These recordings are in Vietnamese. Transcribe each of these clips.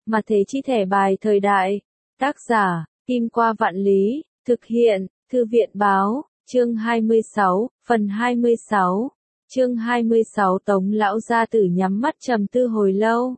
Mà thế chi thẻ bài thời đại. Tác giả, Kim Qua Vạn Lý, thực hiện, Thư viện báo, chương 26, phần 26. Chương 26 Tống lão gia tử nhắm mắt trầm tư hồi lâu.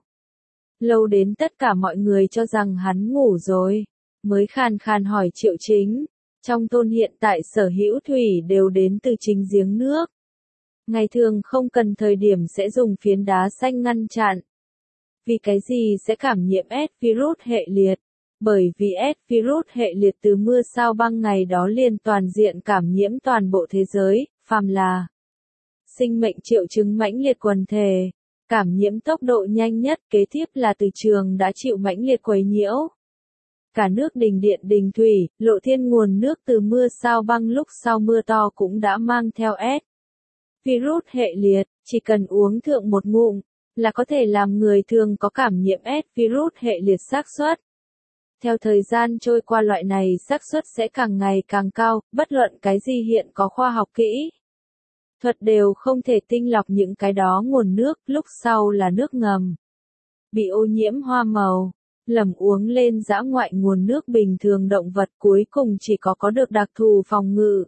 Lâu đến tất cả mọi người cho rằng hắn ngủ rồi, mới khàn khàn hỏi Triệu Chính. Trong thôn hiện tại sở hữu thủy đều đến từ chính giếng nước. Ngày thường không cần thời điểm sẽ dùng phiến đá xanh ngăn chặn. Vì cái gì sẽ cảm nhiễm S virus hệ liệt? Bởi vì S virus hệ liệt từ mưa sao băng ngày đó liền toàn diện cảm nhiễm toàn bộ thế giới, phàm là sinh mệnh triệu chứng mãnh liệt quần thể. Cảm nhiễm tốc độ nhanh nhất kế tiếp là từ trường đã chịu mãnh liệt quấy nhiễu. Cả nước đình điện đình thủy, lộ thiên nguồn nước từ mưa sao băng lúc sau mưa to cũng đã mang theo S virus hệ liệt, chỉ cần uống thượng một ngụm, là có thể làm người thường có cảm nhiễm S virus hệ liệt xác suất. Theo thời gian trôi qua loại này xác suất sẽ càng ngày càng cao, bất luận cái gì hiện có khoa học kỹ thuật đều không thể tinh lọc những cái đó nguồn nước, lúc sau là nước ngầm. Bị ô nhiễm hoa màu, lầm uống lên dã ngoại nguồn nước bình thường động vật cuối cùng chỉ có được đặc thù phòng ngự.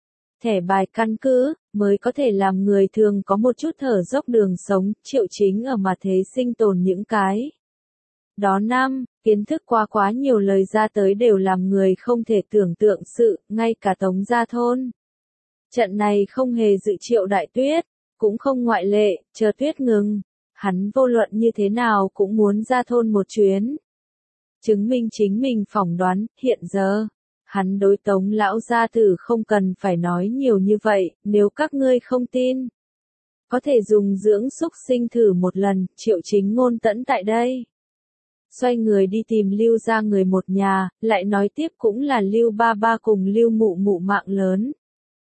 Thẻ bài căn cứ, mới có thể làm người thường có một chút thở dốc đường sống, Triệu Chính ở mà thế sinh tồn những cái. Đó năm, kiến thức quá nhiều lời ra tới đều làm người không thể tưởng tượng sự, ngay cả Tống gia thôn. Trận này không hề dự Triệu Đại Tuyết, cũng không ngoại lệ, chờ tuyết ngừng. Hắn vô luận như thế nào cũng muốn ra thôn một chuyến. Chứng minh chính mình phỏng đoán, hiện giờ. Hắn đối Tống lão gia tử không cần phải nói nhiều như vậy, nếu các ngươi không tin. Có thể dùng dưỡng xúc sinh thử một lần, Triệu Chính ngôn tẫn tại đây. Xoay người đi tìm Lưu gia người một nhà, lại nói tiếp cũng là Lưu ba ba cùng Lưu mụ mụ mạng lớn.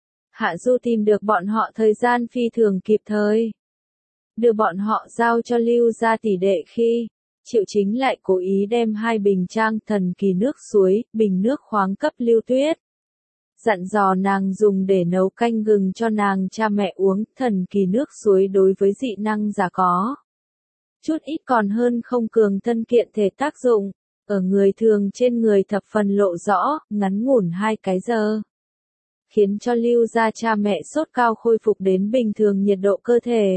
Hạ Du tìm được bọn họ thời gian phi thường kịp thời. Đưa bọn họ giao cho Lưu gia tỷ đệ khi, Triệu Chính lại cố ý đem 2 bình trang thần kỳ nước suối, bình nước khoáng cấp Lưu Tuyết. Dặn dò nàng dùng để nấu canh gừng cho nàng cha mẹ uống, thần kỳ nước suối đối với dị năng giả có chút ít còn hơn không cường thân kiện thể tác dụng, ở người thường trên người thập phần lộ rõ, ngắn ngủn 2 cái giờ. Khiến cho Lưu gia cha mẹ sốt cao khôi phục đến bình thường nhiệt độ cơ thể.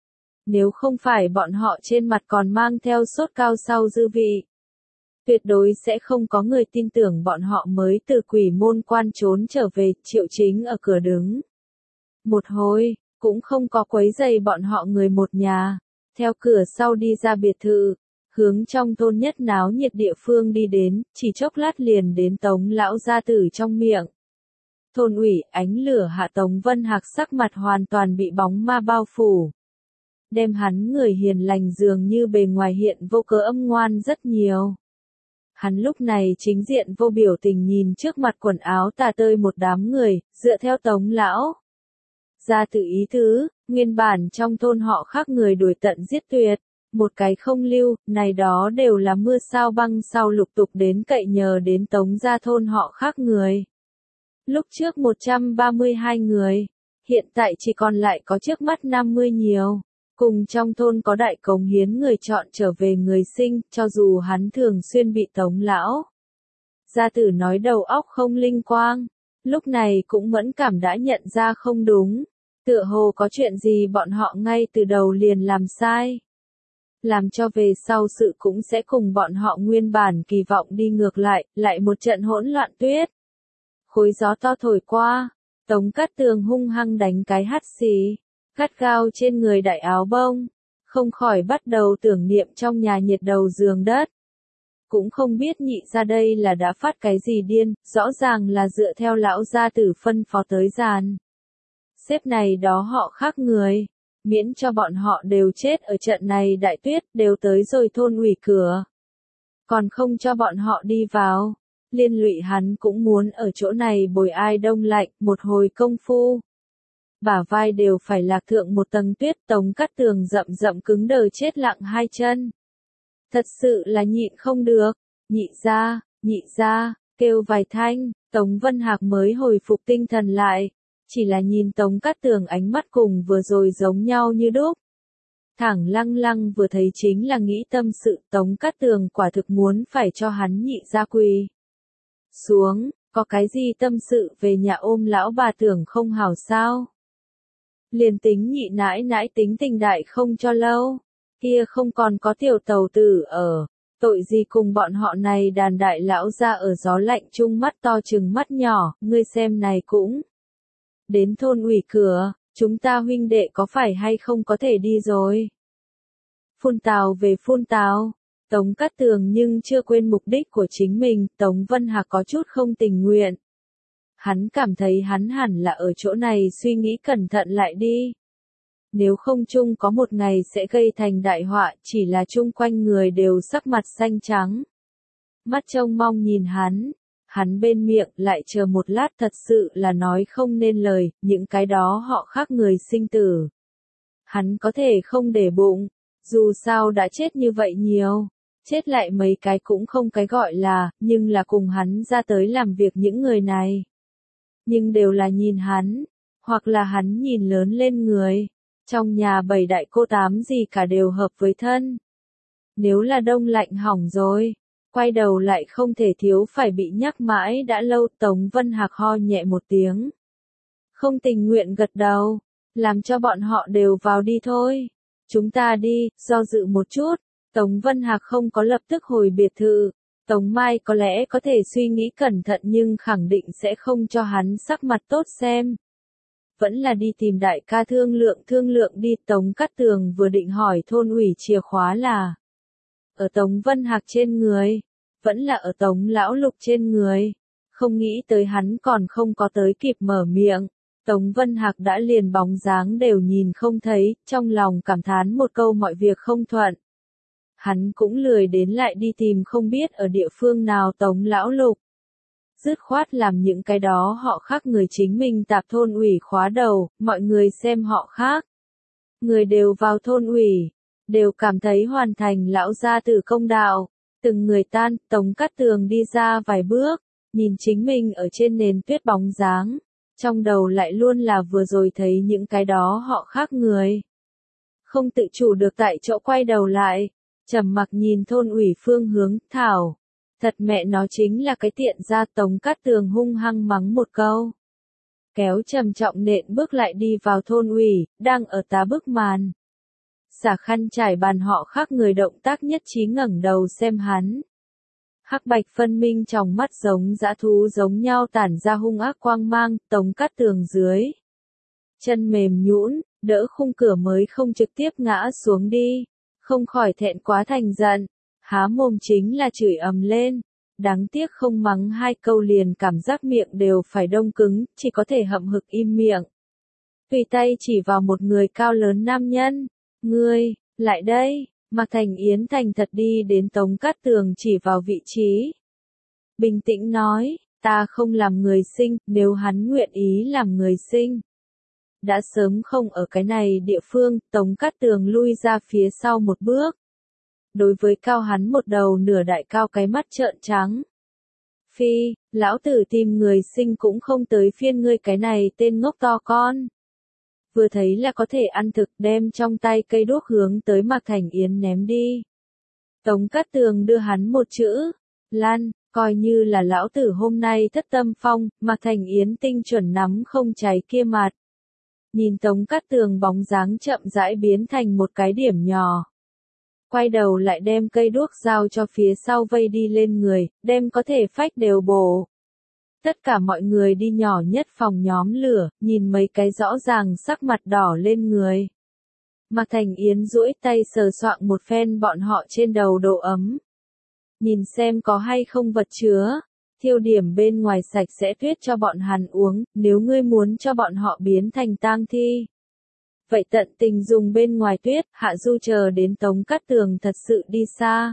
Nếu không phải bọn họ trên mặt còn mang theo sốt cao sau dư vị, tuyệt đối sẽ không có người tin tưởng bọn họ mới từ quỷ môn quan trốn trở về. Triệu Chính ở cửa đứng một hồi, cũng không có quấy rầy bọn họ người một nhà, theo cửa sau đi ra biệt thự, hướng trong thôn nhất náo nhiệt địa phương đi đến, chỉ chốc lát liền đến Tống lão gia tử trong miệng. Thôn ủy, ánh lửa hạ Tống Vân Hạc sắc mặt hoàn toàn bị bóng ma bao phủ. Đem hắn người hiền lành dường như bề ngoài hiện vô cớ âm ngoan rất nhiều. Hắn lúc này chính diện vô biểu tình nhìn trước mặt quần áo tả tơi một đám người, dựa theo Tống lão gia tử ý tứ, nguyên bản trong thôn họ khác người đuổi tận giết tuyệt, một cái không lưu, này đó đều là mưa sao băng sau lục tục đến cậy nhờ đến Tống gia thôn họ khác người. Lúc trước 132 người, hiện tại chỉ còn lại có trước mắt 50 nhiều. Cùng trong thôn có đại cống hiến người chọn trở về người sinh, cho dù hắn thường xuyên bị Tống lão gia tử nói đầu óc không linh quang, lúc này cũng mẫn cảm đã nhận ra không đúng, tựa hồ có chuyện gì bọn họ ngay từ đầu liền làm sai. Làm cho về sau sự cũng sẽ cùng bọn họ nguyên bản kỳ vọng đi ngược lại một trận hỗn loạn tuyết. Khối gió to thổi qua, Tống Cát Tường hung hăng đánh cái hắt xì, gắt gao trên người đại áo bông, không khỏi bắt đầu tưởng niệm trong nhà nhiệt đầu giường đất. Cũng không biết nhị ra đây là đã phát cái gì điên, rõ ràng là dựa theo lão gia tử phân phó tới giàn. Xếp này đó họ khác người, miễn cho bọn họ đều chết ở trận này đại tuyết đều tới rồi thôn ủy cửa. Còn không cho bọn họ đi vào, liên lụy hắn cũng muốn ở chỗ này bồi ai đông lạnh một hồi công phu. Bả vai đều phải lạc thượng một tầng tuyết. Tống Cát Tường rậm cứng đờ chết lặng 2 chân. Thật sự là nhịn không được, nhị ra, kêu vài thanh, Tống Vân Hạc mới hồi phục tinh thần lại, chỉ là nhìn Tống Cát Tường ánh mắt cùng vừa rồi giống nhau như đúc. Thẳng Lăng Lăng vừa thấy chính là nghĩ tâm sự, Tống Cát Tường quả thực muốn phải cho hắn nhị ra quỳ xuống, có cái gì tâm sự về nhà ôm lão bà tưởng không hảo sao? Liền tính nhị nãi nãi tính tình đại không cho lâu, kia không còn có tiểu tàu tử ở, tội gì cùng bọn họ này đàn đại lão ra ở gió lạnh chung mắt to chừng mắt nhỏ, ngươi xem này cũng. Đến thôn ủy cửa, chúng ta huynh đệ có phải hay không có thể đi rồi? Phun tào về phun tào, Tống Cát Tường nhưng chưa quên mục đích của chính mình, Tống Vân Hạc có chút không tình nguyện. Hắn cảm thấy hắn hẳn là ở chỗ này suy nghĩ cẩn thận lại đi. Nếu không chung có một ngày sẽ gây thành đại họa, chỉ là chung quanh người đều sắc mặt xanh trắng. Mắt trông mong nhìn hắn bên miệng lại chờ một lát thật sự là nói không nên lời, những cái đó họ khác người sinh tử. Hắn có thể không để bụng, dù sao đã chết như vậy nhiều, chết lại mấy cái cũng không cái gọi là, nhưng là cùng hắn ra tới làm việc những người này. Nhưng đều là nhìn hắn, hoặc là hắn nhìn lớn lên người. Trong nhà 7 đại cô 8 gì cả đều hợp với thân. Nếu là đông lạnh hỏng rồi, quay đầu lại không thể thiếu phải bị nhắc mãi đã lâu. Tống Vân Hạc ho nhẹ một tiếng. Không tình nguyện gật đầu, làm cho bọn họ đều vào đi thôi. Chúng ta đi, do dự một chút. Tống Vân Hạc không có lập tức hồi biệt thự. Tống Mai có lẽ có thể suy nghĩ cẩn thận nhưng khẳng định sẽ không cho hắn sắc mặt tốt xem. Vẫn là đi tìm đại ca thương lượng đi. Tống Cát Tường vừa định hỏi thôn ủy chìa khóa là ở Tống Vân Hạc trên người, vẫn là ở Tống Lão Lục trên người. Không nghĩ tới hắn còn không có tới kịp mở miệng. Tống Vân Hạc đã liền bóng dáng đều nhìn không thấy, trong lòng cảm thán một câu mọi việc không thuận. Hắn cũng lười đến lại đi tìm không biết ở địa phương nào Tống Lão Lục. Dứt khoát làm những cái đó họ khác người chính mình tạp thôn ủy khóa đầu, mọi người xem họ khác. Người đều vào thôn ủy, đều cảm thấy hoàn thành lão gia tử công đạo. Từng người tan, Tống Cát Tường đi ra vài bước, nhìn chính mình ở trên nền tuyết bóng dáng. Trong đầu lại luôn là vừa rồi thấy những cái đó họ khác người. Không tự chủ được tại chỗ quay đầu lại, trầm mặc nhìn thôn ủy phương hướng, thảo. Thật mẹ nó chính là cái tiện ra. Tống Cát Tường hung hăng mắng một câu. Kéo trầm trọng nện bước lại đi vào thôn ủy, đang ở tá bức màn. Xả khăn trải bàn họ khác người động tác nhất trí ngẩng đầu xem hắn. Hắc bạch phân minh trong mắt giống dã thú giống nhau tản ra hung ác quang mang. Tống Cát Tường dưới chân mềm nhũn, đỡ khung cửa mới không trực tiếp ngã xuống đi. Không khỏi thẹn quá thành giận. Há mồm chính là chửi ầm lên, đáng tiếc không mắng hai câu liền cảm giác miệng đều phải đông cứng, chỉ có thể hậm hực im miệng. Tùy tay chỉ vào một người cao lớn nam nhân, ngươi, lại đây, Mạc Thành Yến thành thật đi đến Tống Cát Tường chỉ vào vị trí. Bình tĩnh nói, ta không làm người sinh, nếu hắn nguyện ý làm người sinh. Đã sớm không ở cái này địa phương, Tống Cát Tường lui ra phía sau một bước. Đối với cao hắn một đầu nửa đại cao cái mắt trợn trắng. Phi, lão tử tìm người sinh cũng không tới phiên ngươi cái này tên ngốc to con. Vừa thấy là có thể ăn thực đem trong tay cây đuốc hướng tới Mạc Thành Yến ném đi. Tống Cát Tường đưa hắn một chữ, lan, coi như là lão tử hôm nay thất tâm phong, Mạc Thành Yến tinh chuẩn nắm không cháy kia mặt. Nhìn Tống Cát Tường bóng dáng chậm rãi biến thành một cái điểm nhỏ. Quay đầu lại đem cây đuốc giao cho phía sau vây đi lên người, đem có thể phách đều bổ. Tất cả mọi người đi nhỏ nhất phòng nhóm lửa, nhìn mấy cái rõ ràng sắc mặt đỏ lên người. Mạc Thành Yến duỗi tay sờ soạng một phen bọn họ trên đầu độ ấm. Nhìn xem có hay không vật chứa, thiêu điểm bên ngoài sạch sẽ tuyết cho bọn hắn uống, nếu ngươi muốn cho bọn họ biến thành tang thi. Vậy tận tình dùng bên ngoài tuyết, Hạ Du chờ đến Tống Cát Tường thật sự đi xa.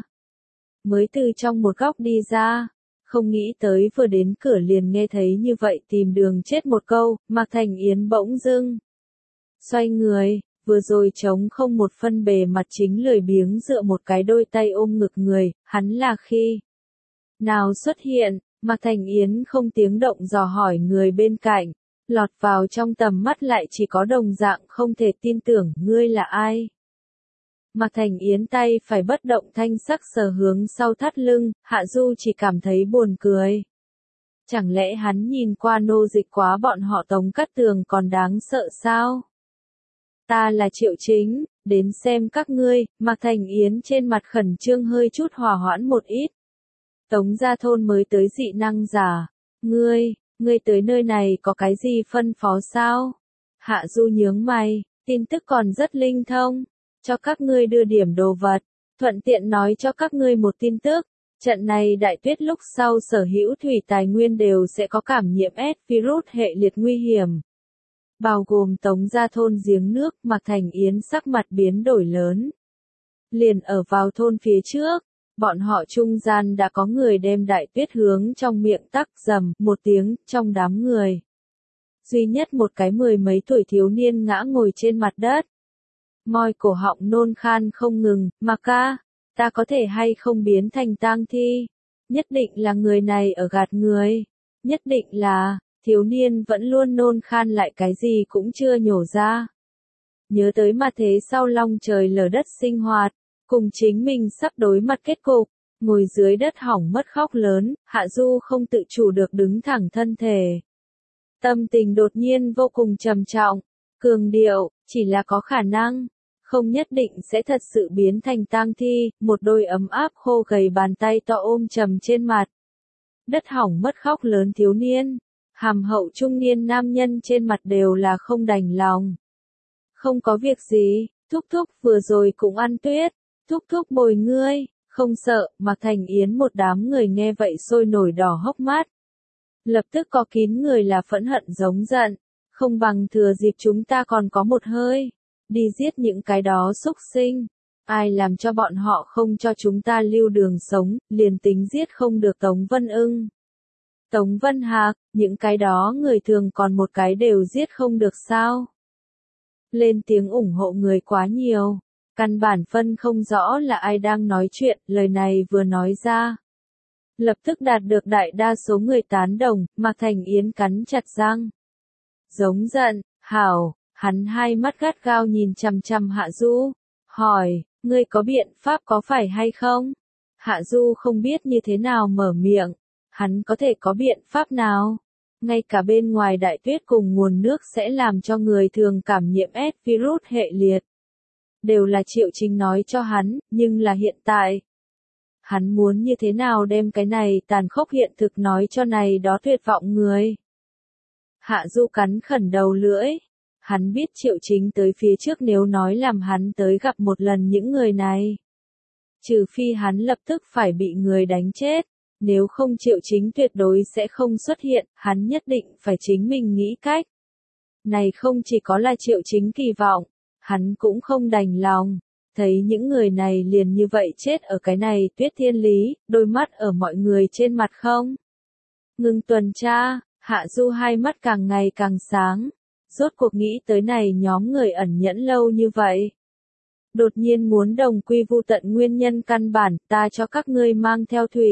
Mới từ trong một góc đi ra, không nghĩ tới vừa đến cửa liền nghe thấy như vậy tìm đường chết một câu, Mạc Thành Yến bỗng dưng. Xoay người, vừa rồi trống không một phân bề mặt chính lười biếng dựa một cái đôi tay ôm ngực người, hắn là khi nào xuất hiện, Mạc Thành Yến không tiếng động dò hỏi người bên cạnh. Lọt vào trong tầm mắt lại chỉ có đồng dạng không thể tin tưởng, ngươi là ai? Mạc Thành Yến tay phải bất động thanh sắc sờ hướng sau thắt lưng, Hạ Du chỉ cảm thấy buồn cười. Chẳng lẽ hắn nhìn qua nô dịch quá bọn họ Tống Cát Tường còn đáng sợ sao? Ta là Triệu Chính, đến xem các ngươi, Mạc Thành Yến trên mặt khẩn trương hơi chút hòa hoãn một ít. Tống gia thôn mới tới dị năng giả. Ngươi tới nơi này có cái gì phân phó sao? Hạ Du nhướng mày, tin tức còn rất linh thông. Cho các ngươi đưa điểm đồ vật, thuận tiện nói cho các ngươi một tin tức. Trận này đại tuyết lúc sau sở hữu thủy tài nguyên đều sẽ có cảm nhiễm S virus hệ liệt nguy hiểm. Bao gồm Tống gia thôn giếng nước, Mạc Thành Yến sắc mặt biến đổi lớn. Liền ở vào thôn phía trước, bọn họ trung gian đã có người đem đại tuyết hướng trong miệng tắc rầm một tiếng trong đám người. Duy nhất một cái mười mấy tuổi thiếu niên ngã ngồi trên mặt đất. Môi cổ họng nôn khan không ngừng, mà ca, ta có thể hay không biến thành tang thi? Nhất định là người này ở gạt người. Nhất định là, thiếu niên vẫn luôn nôn khan lại cái gì cũng chưa nhổ ra. Nhớ tới mà thế sau long trời lở đất sinh hoạt, cùng chính mình sắp đối mặt kết cục, ngồi dưới đất hỏng mất khóc lớn, Hạ Du không tự chủ được đứng thẳng thân thể. Tâm tình đột nhiên vô cùng trầm trọng, cường điệu, chỉ là có khả năng, không nhất định sẽ thật sự biến thành tang thi, một đôi ấm áp khô gầy bàn tay to ôm trầm trên mặt. Đất hỏng mất khóc lớn thiếu niên, hàm hậu trung niên nam nhân trên mặt đều là không đành lòng. Không có việc gì, thúc thúc vừa rồi cũng ăn tuyết, thúc thúc bồi ngươi, không sợ, Mạc Thành Yến một đám người nghe vậy sôi nổi đỏ hốc mắt. Lập tức có kín người là phẫn hận giống giận, không bằng thừa dịp chúng ta còn có một hơi, đi giết những cái đó xúc sinh. Ai làm cho bọn họ không cho chúng ta lưu đường sống, liền tính giết không được Tống Vân Ưng. Tống Vân Hạc, những cái đó người thường còn một cái đều giết không được sao? Lên tiếng ủng hộ người quá nhiều, căn bản phân không rõ là ai đang nói chuyện, lời này vừa nói ra. Lập tức đạt được đại đa số người tán đồng, Mạc Thành Yến cắn chặt răng. Giống giận, hảo, hắn hai mắt gắt gao nhìn chằm chằm Hạ Du, hỏi, ngươi có biện pháp có phải hay không? Hạ Du không biết như thế nào mở miệng, hắn có thể có biện pháp nào? Ngay cả bên ngoài đại tuyết cùng nguồn nước sẽ làm cho người thường cảm nhiễm S virus hệ liệt. Đều là Triệu Chính nói cho hắn, nhưng là hiện tại. Hắn muốn như thế nào đem cái này tàn khốc hiện thực nói cho này đó tuyệt vọng người. Hạ Du cắn khẩn đầu lưỡi. Hắn biết Triệu Chính tới phía trước nếu nói làm hắn tới gặp một lần những người này. Trừ phi hắn lập tức phải bị người đánh chết. Nếu không Triệu Chính tuyệt đối sẽ không xuất hiện, hắn nhất định phải chính mình nghĩ cách. Này không chỉ có là Triệu Chính kỳ vọng, hắn cũng không đành lòng. Thấy những người này liền như vậy chết ở cái này tuyết thiên lý, đôi mắt ở mọi người trên mặt không. Ngừng tuần tra, Hạ Du hai mắt càng ngày càng sáng. Rốt cuộc nghĩ tới này nhóm người ẩn nhẫn lâu như vậy. Đột nhiên muốn đồng quy vu tận nguyên nhân căn bản, ta cho các ngươi mang theo thủy.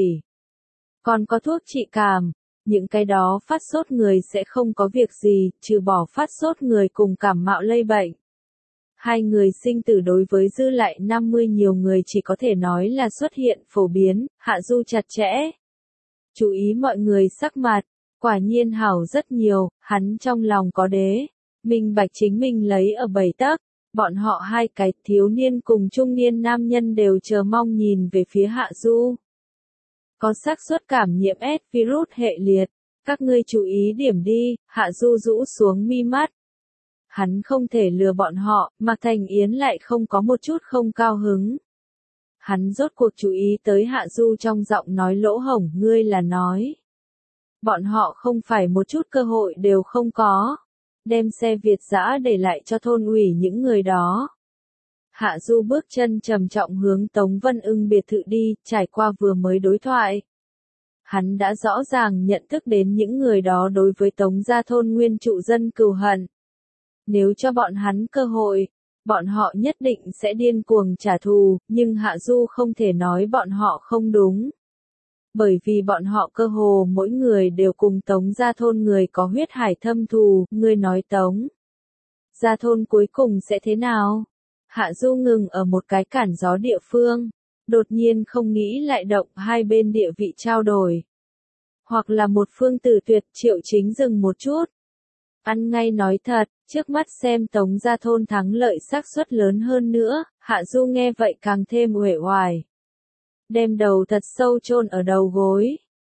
Còn có thuốc trị cảm, những cái đó phát sốt người sẽ không có việc gì, trừ bỏ phát sốt người cùng cảm mạo lây bệnh. Hai người sinh tử đối với dư lại 50 nhiều người chỉ có thể nói là xuất hiện phổ biến, Hạ Du chặt chẽ. Chú ý mọi người sắc mặt, quả nhiên hảo rất nhiều, hắn trong lòng có đế, minh bạch chính mình lấy ở 7 tấc, bọn họ hai cái thiếu niên cùng trung niên nam nhân đều chờ mong nhìn về phía Hạ Du. Có xác suất cảm nhiễm S virus hệ liệt, các ngươi chú ý điểm đi, Hạ Du rũ xuống mi mắt. Hắn không thể lừa bọn họ, Mạc Thành Yến lại không có một chút không cao hứng. Hắn rốt cuộc chú ý tới Hạ Du trong giọng nói lỗ hổng, ngươi là nói. Bọn họ không phải một chút cơ hội đều không có. Đem xe Việt dã để lại cho thôn ủy những người đó. Hạ Du bước chân trầm trọng hướng Tống Vân Ưng biệt thự đi, trải qua vừa mới đối thoại. Hắn đã rõ ràng nhận thức đến những người đó đối với Tống gia thôn nguyên trụ dân cừu hận. Nếu cho bọn hắn cơ hội, bọn họ nhất định sẽ điên cuồng trả thù, nhưng Hạ Du không thể nói bọn họ không đúng. Bởi vì bọn họ cơ hồ mỗi người đều cùng Tống gia thôn người có huyết hải thâm thù, ngươi nói Tống gia thôn cuối cùng sẽ thế nào? Hạ Du ngừng ở một cái cản gió địa phương, đột nhiên không nghĩ lại động hai bên địa vị trao đổi. Hoặc là một phương tử tuyệt. Triệu Chính dừng một chút. Ăn ngay nói thật, trước mắt xem Tống gia thôn thắng lợi xác suất lớn hơn nữa. Hạ Du nghe vậy càng thêm uể oải. Đem đầu thật sâu chôn ở đầu gối.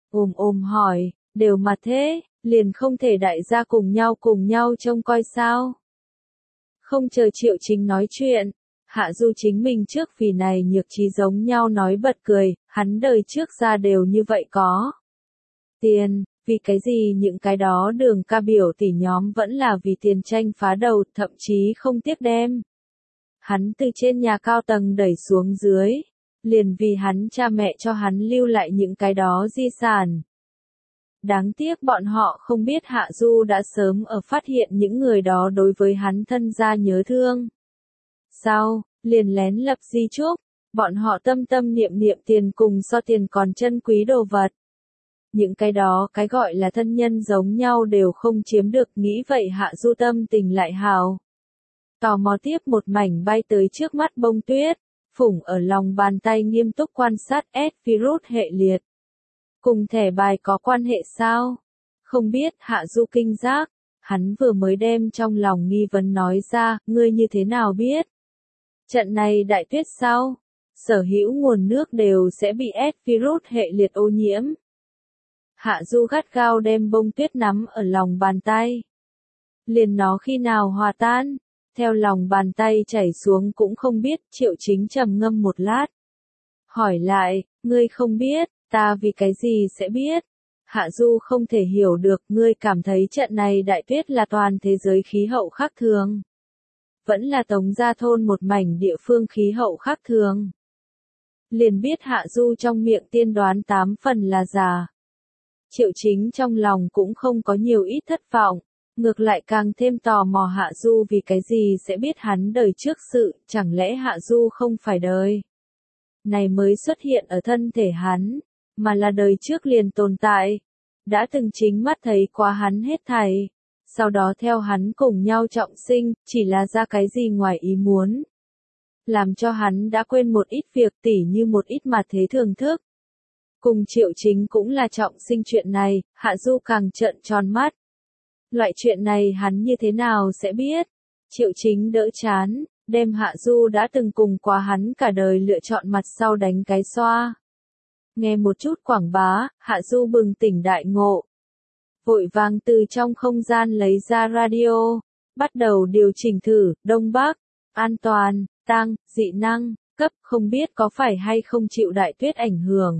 Hỏi, đều mà thế, liền không thể đại gia cùng nhau trông coi sao. Không chờ Triệu Chính nói chuyện, Hạ Du chính mình trước vì này nhược trí giống nhau nói bật cười, hắn đời trước ra đều như vậy có. Tiền, vì cái gì những cái đó Đường ca biểu tỷ nhóm vẫn là vì tiền tranh phá đầu, thậm chí không tiếc đem. Hắn từ trên nhà cao tầng đẩy xuống dưới, liền vì hắn cha mẹ cho hắn lưu lại những cái đó di sản. Đáng tiếc bọn họ không biết Hạ Du đã sớm ở phát hiện những người đó đối với hắn thân gia nhớ thương. Sau, liền lén lập di chúc, bọn họ tâm tâm niệm niệm tiền cùng so tiền còn chân quý đồ vật. Những cái đó cái gọi là thân nhân giống nhau đều không chiếm được, nghĩ vậy Hạ Du tâm tình lại hào. Tò mò tiếp một mảnh bay tới trước mắt bông tuyết, phủng ở lòng bàn tay nghiêm túc quan sát virus hệ liệt. Cùng thẻ bài có quan hệ sao? Không biết. Hạ Du kinh giác, hắn vừa mới đem trong lòng nghi vấn nói ra, ngươi như thế nào biết? Trận này đại tuyết sao? Sở hữu nguồn nước đều sẽ bị virus hệ liệt ô nhiễm. Hạ Du gắt gao đem bông tuyết nắm ở lòng bàn tay. Liền nó khi nào hòa tan, theo lòng bàn tay chảy xuống cũng không biết. Triệu Chính trầm ngâm một lát. Hỏi lại, ngươi không biết, ta vì cái gì sẽ biết? Hạ Du không thể hiểu được, ngươi cảm thấy trận này đại tuyết là toàn thế giới khí hậu khác thường. Vẫn là Tống gia thôn một mảnh địa phương khí hậu khác thường. Liền biết Hạ Du trong miệng tiên đoán 8 phần là giả. Triệu Chính trong lòng cũng không có nhiều ít thất vọng, ngược lại càng thêm tò mò Hạ Du vì cái gì sẽ biết hắn đời trước sự, chẳng lẽ Hạ Du không phải đời này mới xuất hiện ở thân thể hắn, mà là đời trước liền tồn tại, đã từng chính mắt thấy qua hắn hết thảy, sau đó theo hắn cùng nhau trọng sinh, chỉ là ra cái gì ngoài ý muốn. Làm cho hắn đã quên một ít việc, tỉ như một ít mà thế thường thức. Cùng Triệu Chính cũng là trọng sinh chuyện này, Hạ Du càng trợn tròn mắt. Loại chuyện này hắn như thế nào sẽ biết? Triệu Chính đỡ chán, đem Hạ Du đã từng cùng qua hắn cả đời lựa chọn mặt sau đánh cái xoa. Nghe một chút quảng bá, Hạ Du bừng tỉnh đại ngộ. Vội vàng từ trong không gian lấy ra radio, bắt đầu điều chỉnh thử, Đông Bắc, an toàn, tăng, dị năng, cấp, không biết có phải hay không chịu đại tuyết ảnh hưởng.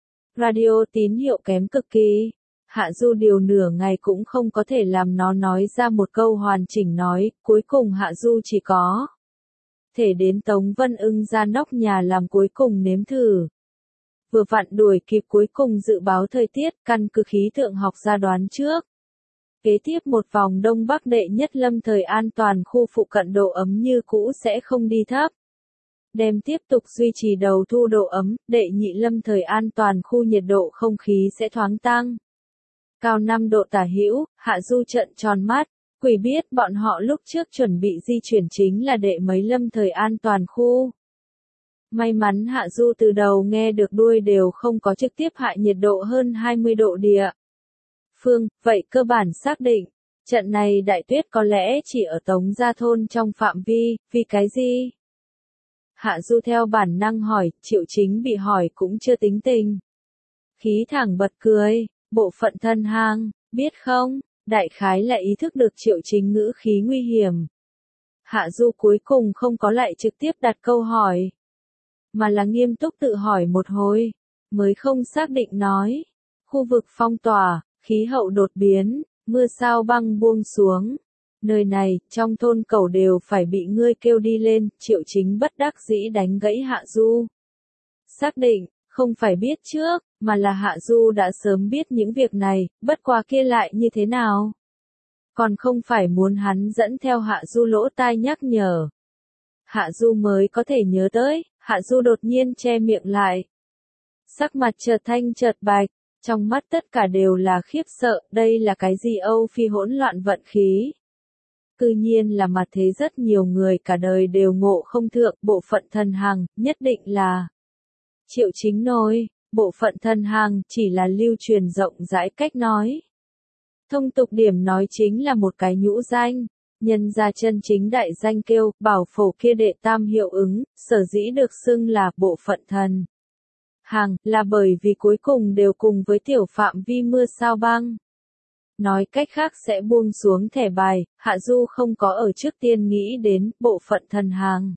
Radio tín hiệu kém cực kỳ. Hạ Du điều nửa ngày cũng không có thể làm nó nói ra một câu hoàn chỉnh nói, cuối cùng Hạ Du chỉ có thể đến Tống Vân Ưng ra nóc nhà làm cuối cùng nếm thử. Vừa vặn đuổi kịp cuối cùng dự báo thời tiết, căn cứ khí tượng học ra đoán trước. Kế tiếp một vòng Đông Bắc đệ nhất lâm thời an toàn khu phụ cận độ ấm như cũ sẽ không đi thấp. Đem tiếp tục duy trì đầu thu độ ấm, đệ nhị lâm thời an toàn khu nhiệt độ không khí sẽ thoáng tăng. Cao 5 độ tả hữu. Hạ Du trợn tròn mắt, quỷ biết bọn họ lúc trước chuẩn bị di chuyển chính là đệ mấy lâm thời an toàn khu. May mắn Hạ Du từ đầu nghe được đuôi đều không có trực tiếp hạ nhiệt độ hơn 20 độ địa phương, vậy cơ bản xác định, trận này đại tuyết có lẽ chỉ ở Tống gia thôn trong phạm vi, vì cái gì? Hạ Du theo bản năng hỏi, Triệu Chính bị hỏi cũng chưa tính tình. Khí thẳng bật cười, bộ phận thân hang, biết không, đại khái là ý thức được Triệu Chính ngữ khí nguy hiểm. Hạ Du cuối cùng không có lại trực tiếp đặt câu hỏi, mà là nghiêm túc tự hỏi một hồi, mới không xác định nói. Khu vực phong tỏa, khí hậu đột biến, mưa sao băng buông xuống. Nơi này, trong thôn cẩu đều phải bị ngươi kêu đi lên, Triệu Chính bất đắc dĩ đánh gãy Hạ Du. Xác định, không phải biết trước, mà là Hạ Du đã sớm biết những việc này, bất quá kia lại như thế nào? Còn không phải muốn hắn dẫn theo Hạ Du lỗ tai nhắc nhở. Hạ Du mới có thể nhớ tới, Hạ Du đột nhiên che miệng lại. Sắc mặt chợt thanh chợt bạch, trong mắt tất cả đều là khiếp sợ, đây là cái gì Âu Phi hỗn loạn vận khí. Cư nhiên là mặt thế rất nhiều người cả đời đều ngộ không thượng, bộ phận thần hằng, nhất định là Triệu Chính nói, bộ phận thần hằng chỉ là lưu truyền rộng rãi cách nói. Thông tục điểm nói chính là một cái nhũ danh, nhân ra chân chính đại danh kêu, bảo phổ kia đệ tam hiệu ứng, sở dĩ được xưng là bộ phận thần hằng, là bởi vì cuối cùng đều cùng với tiểu phạm vi mưa sao băng. Nói cách khác sẽ buông xuống thẻ bài, Hạ Du không có ở trước tiên nghĩ đến bộ phận thần hằng.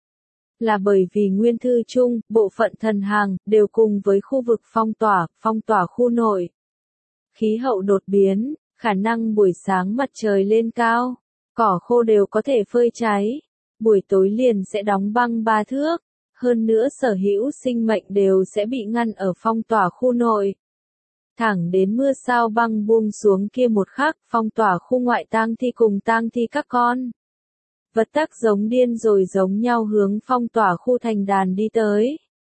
Là bởi vì nguyên thư chung, bộ phận thần hằng, đều cùng với khu vực phong tỏa khu nội. Khí hậu đột biến, khả năng buổi sáng mặt trời lên cao, cỏ khô đều có thể phơi cháy, buổi tối liền sẽ đóng băng 3 thước, hơn nữa sở hữu sinh mệnh đều sẽ bị ngăn ở phong tỏa khu nội. Thẳng đến mưa sao băng buông xuống kia một khắc, phong tỏa khu ngoại tang thi cùng tang thi các con vật tác giống điên rồi giống nhau hướng phong tỏa khu thành đàn đi tới.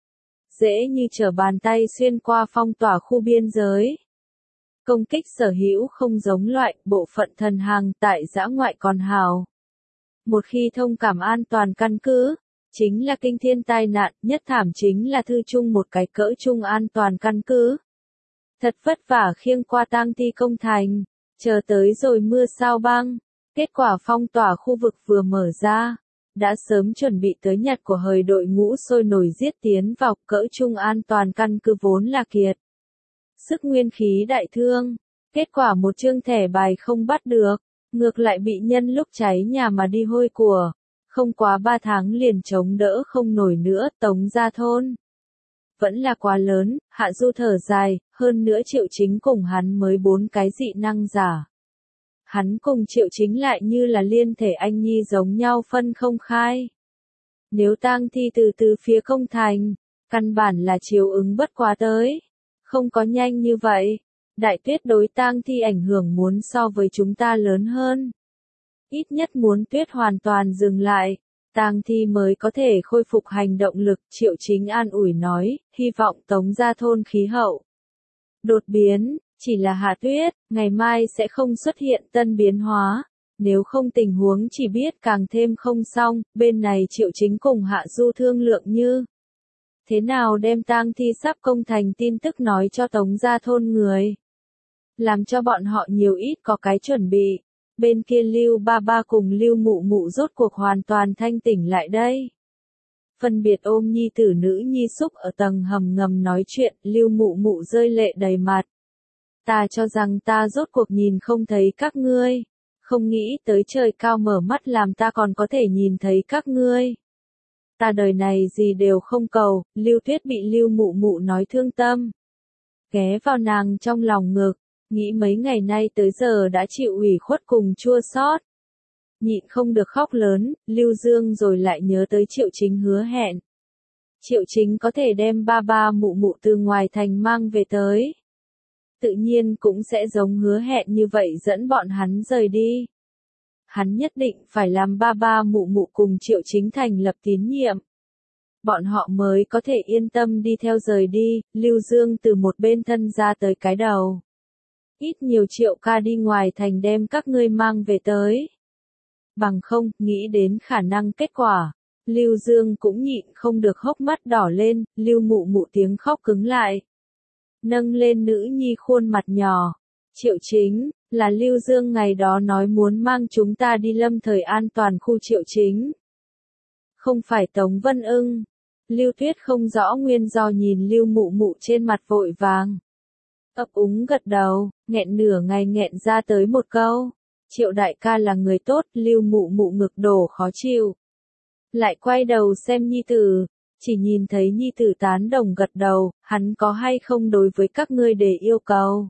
Dễ như trở bàn tay xuyên qua phong tỏa khu biên giới. Công kích sở hữu không giống loại, bộ phận thần hằng tại dã ngoại còn hào. Một khi thông cảm an toàn căn cứ, chính là kinh thiên tai nạn, nhất thảm chính là thư chung một cái cỡ chung an toàn căn cứ. Thật vất vả khiêng qua tang thi công thành, chờ tới rồi mưa sao băng. Kết quả phong tỏa khu vực vừa mở ra, đã sớm chuẩn bị tới nhặt của hời đội ngũ sôi nổi giết tiến vào cỡ trung an toàn căn cứ vốn là kiệt. Sức nguyên khí đại thương, kết quả một chương thẻ bài không bắt được, ngược lại bị nhân lúc cháy nhà mà đi hôi của, không quá 3 tháng liền chống đỡ không nổi nữa, tống ra thôn. Vẫn là quá lớn, Hạ Du thở dài, hơn nữa Triệu Chính cùng hắn mới 4 cái dị năng giả. Hắn cùng Triệu Chính lại như là liên thể anh nhi giống nhau phân không khai. Nếu tang thi từ phía công thành, căn bản là chiếu ứng bất quá tới. Không có nhanh như vậy. Đại tuyết đối tang thi ảnh hưởng muốn so với chúng ta lớn hơn. Ít nhất muốn tuyết hoàn toàn dừng lại, tang thi mới có thể khôi phục hành động lực. Triệu Chính an ủi nói, hy vọng tống ra thôn khí hậu đột biến. Chỉ là hạ tuyết, ngày mai sẽ không xuất hiện tân biến hóa, nếu không tình huống chỉ biết càng thêm không xong, bên này Triệu Chính cùng Hạ Du thương lượng như thế nào đem tang thi sắp công thành tin tức nói cho tống gia thôn người. Làm cho bọn họ nhiều ít có cái chuẩn bị, bên kia Lưu Ba Ba cùng Lưu Mụ Mụ rốt cuộc hoàn toàn thanh tỉnh lại đây. Phân biệt ôm nhi tử nữ nhi xúc ở tầng hầm ngầm nói chuyện, Lưu Mụ Mụ rơi lệ đầy mặt. Ta cho rằng ta rốt cuộc nhìn không thấy các ngươi, không nghĩ tới trời cao mở mắt làm ta còn có thể nhìn thấy các ngươi. Ta đời này gì đều không cầu, Lưu Tuyết bị Lưu Mụ Mụ nói thương tâm. Ghé vào nàng trong lòng ngực, nghĩ mấy ngày nay tới giờ đã chịu ủy khuất cùng chua xót. Nhịn không được khóc lớn, Lưu Dương rồi lại nhớ tới Triệu Chính hứa hẹn. Triệu Chính có thể đem ba ba mụ mụ từ ngoài thành mang về tới. Tự nhiên cũng sẽ giống hứa hẹn như vậy dẫn bọn hắn rời đi. Hắn nhất định phải làm ba ba mụ mụ cùng Triệu Chính thành lập tín nhiệm. Bọn họ mới có thể yên tâm đi theo rời đi, Lưu Dương từ một bên thân ra tới cái đầu. Ít nhiều Triệu ca đi ngoài thành đem các ngươi mang về tới. Bằng không, nghĩ đến khả năng kết quả. Lưu Dương cũng nhịn không được hốc mắt đỏ lên, Lưu Mụ Mụ tiếng khóc cứng lại. Nâng lên nữ nhi khuôn mặt nhỏ. Triệu Chính, là Lưu Dương ngày đó nói muốn mang chúng ta đi lâm thời an toàn khu Triệu Chính. Không phải Tống Vân Ưng. Lưu Tuyết không rõ nguyên do nhìn Lưu Mụ Mụ trên mặt vội vàng. Ấp úng gật đầu, nghẹn nửa ngày nghẹn ra tới một câu. Triệu đại ca là người tốt, Lưu Mụ Mụ ngực đổ khó chịu. Lại quay đầu xem nhi tử, chỉ nhìn thấy nhi tử tán đồng gật đầu, hắn có hay không đối với các ngươi để yêu cầu.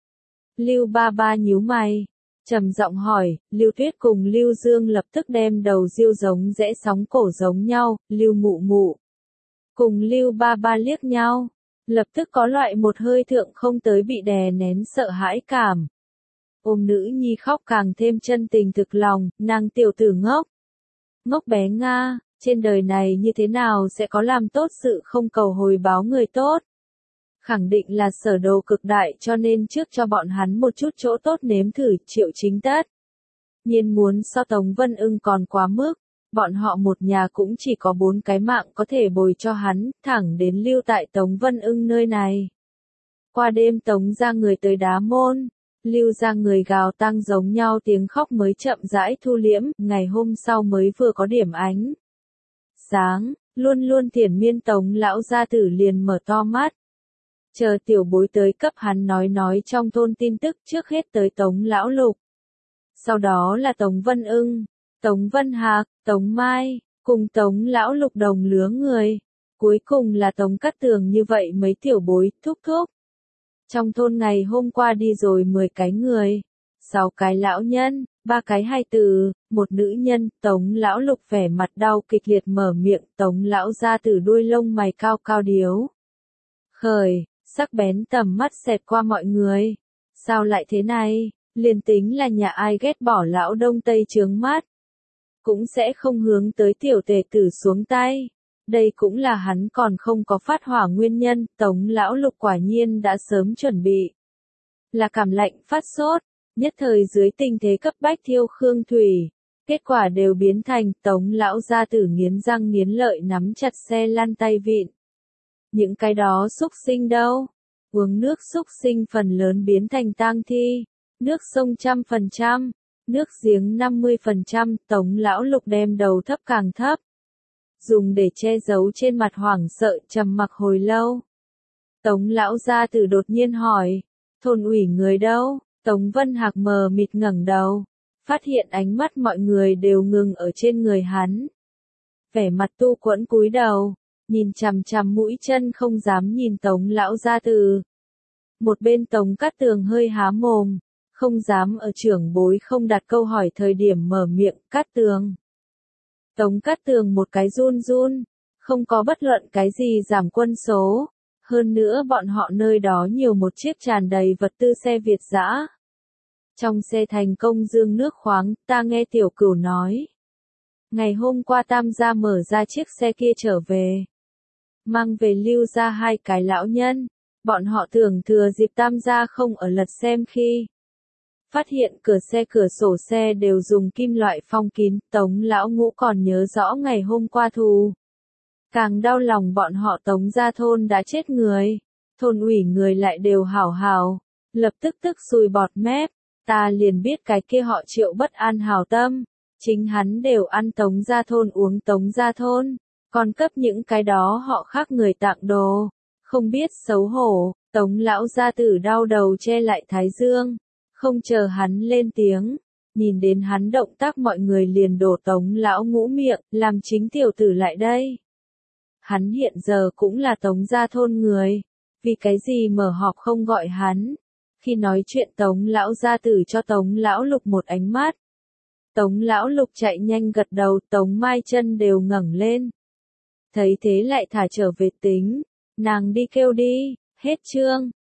Lưu Ba Ba nhíu mày, trầm giọng hỏi, Lưu Tuyết cùng Lưu Dương lập tức đem đầu diêu giống rẽ sóng cổ giống nhau, Lưu Mụ Mụ cùng Lưu Ba Ba liếc nhau, lập tức có loại một hơi thượng không tới bị đè nén sợ hãi cảm. Ôm nữ nhi khóc càng thêm chân tình thực lòng, nàng tiểu tử ngốc. Ngốc bé Nga, trên đời này như thế nào sẽ có làm tốt sự không cầu hồi báo người tốt? Khẳng định là sở đồ cực đại cho nên trước cho bọn hắn một chút chỗ tốt nếm thử. Triệu Chính tất nhiên muốn so Tống Vân Ưng còn quá mức. Bọn họ một nhà cũng chỉ có 4 cái mạng có thể bồi cho hắn, thẳng đến lưu tại Tống Vân Ưng nơi này. Qua đêm Tống ra người tới đá môn, lưu ra người gào tang giống nhau tiếng khóc mới chậm rãi thu liễm, ngày hôm sau mới vừa có điểm ánh sáng, luôn luôn thiển miên Tống lão gia tử liền mở to mắt. Chờ tiểu bối tới cấp hắn nói trong thôn tin tức, trước hết tới Tống lão lục. Sau đó là Tống Vân Ưng, Tống Vân Hạc, Tống Mai, cùng Tống lão lục đồng lứa người. Cuối cùng là Tống Cát Tường, như vậy mấy tiểu bối, thúc thúc. Trong thôn ngày hôm qua đi rồi 10 cái người, 6 cái lão nhân, 3 cái hài tử, 1 nữ nhân. Tống lão lục vẻ mặt đau kịch liệt mở miệng, Tống lão gia tử đuôi lông mày cao cao điếu khởi, sắc bén tầm mắt xẹt qua mọi người. Sao lại thế này, liền tính là nhà ai ghét bỏ lão đông tây trướng mắt, cũng sẽ không hướng tới tiểu tề tử xuống tay. Đây cũng là hắn còn không có phát hỏa nguyên nhân. Tống lão lục quả nhiên đã sớm chuẩn bị, là cảm lạnh phát sốt, nhất thời dưới tình thế cấp bách thiêu Khương Thủy. Kết quả đều biến thành Tống lão gia tử nghiến răng nghiến lợi nắm chặt xe lăn tay vịn. Những cái đó xúc sinh đâu? Uống nước xúc sinh phần lớn biến thành tang thi, nước sông 100%, nước giếng 50%. Tống lão lục đem đầu thấp càng thấp, dùng để che giấu trên mặt hoảng sợ, trầm mặc hồi lâu. Tống lão gia tử đột nhiên hỏi, thôn ủy người đâu? Tống Vân Hạc mờ mịt ngẩng đầu, phát hiện ánh mắt mọi người đều ngừng ở trên người hắn. Vẻ mặt tu quẫn cúi đầu, nhìn chằm chằm mũi chân không dám nhìn Tống lão gia tử. Một bên Tống Cát Tường hơi há mồm, không dám ở trưởng bối không đặt câu hỏi thời điểm mở miệng. Cát Tường. Tống Cát Tường một cái run run, không có bất luận cái gì giảm quân số. Hơn nữa bọn họ nơi đó nhiều một chiếc tràn đầy vật tư xe Việt dã. Trong xe thành công dương nước khoáng, ta nghe tiểu cửu nói. Ngày hôm qua Tam gia mở ra chiếc xe kia trở về, mang về lưu ra 2 cái lão nhân. Bọn họ tưởng thừa dịp Tam gia không ở lật xem khi phát hiện cửa xe cửa sổ xe đều dùng kim loại phong kín. Tống lão ngũ còn nhớ rõ ngày hôm qua thù. Càng đau lòng bọn họ Tống gia thôn đã chết người. Thôn ủy người lại đều hảo hảo. Lập tức sùi bọt mép. Ta liền biết cái kia họ Triệu bất an hảo tâm. Chính hắn đều ăn Tống gia thôn uống Tống gia thôn. Còn cấp những cái đó họ khác người tặng đồ. Không biết xấu hổ. Tống lão gia tử đau đầu che lại thái dương. Không chờ hắn lên tiếng, nhìn đến hắn động tác mọi người liền đổ Tống lão ngũ miệng, làm chính tiểu tử lại đây. Hắn hiện giờ cũng là Tống gia thôn người, vì cái gì mở họp không gọi hắn. Khi nói chuyện Tống lão gia tử cho Tống lão lục một ánh mắt. Tống lão lục chạy nhanh gật đầu, Tống Mai chân đều ngẩng lên. Thấy thế lại thả trở về tính, nàng đi kêu đi, hết chương.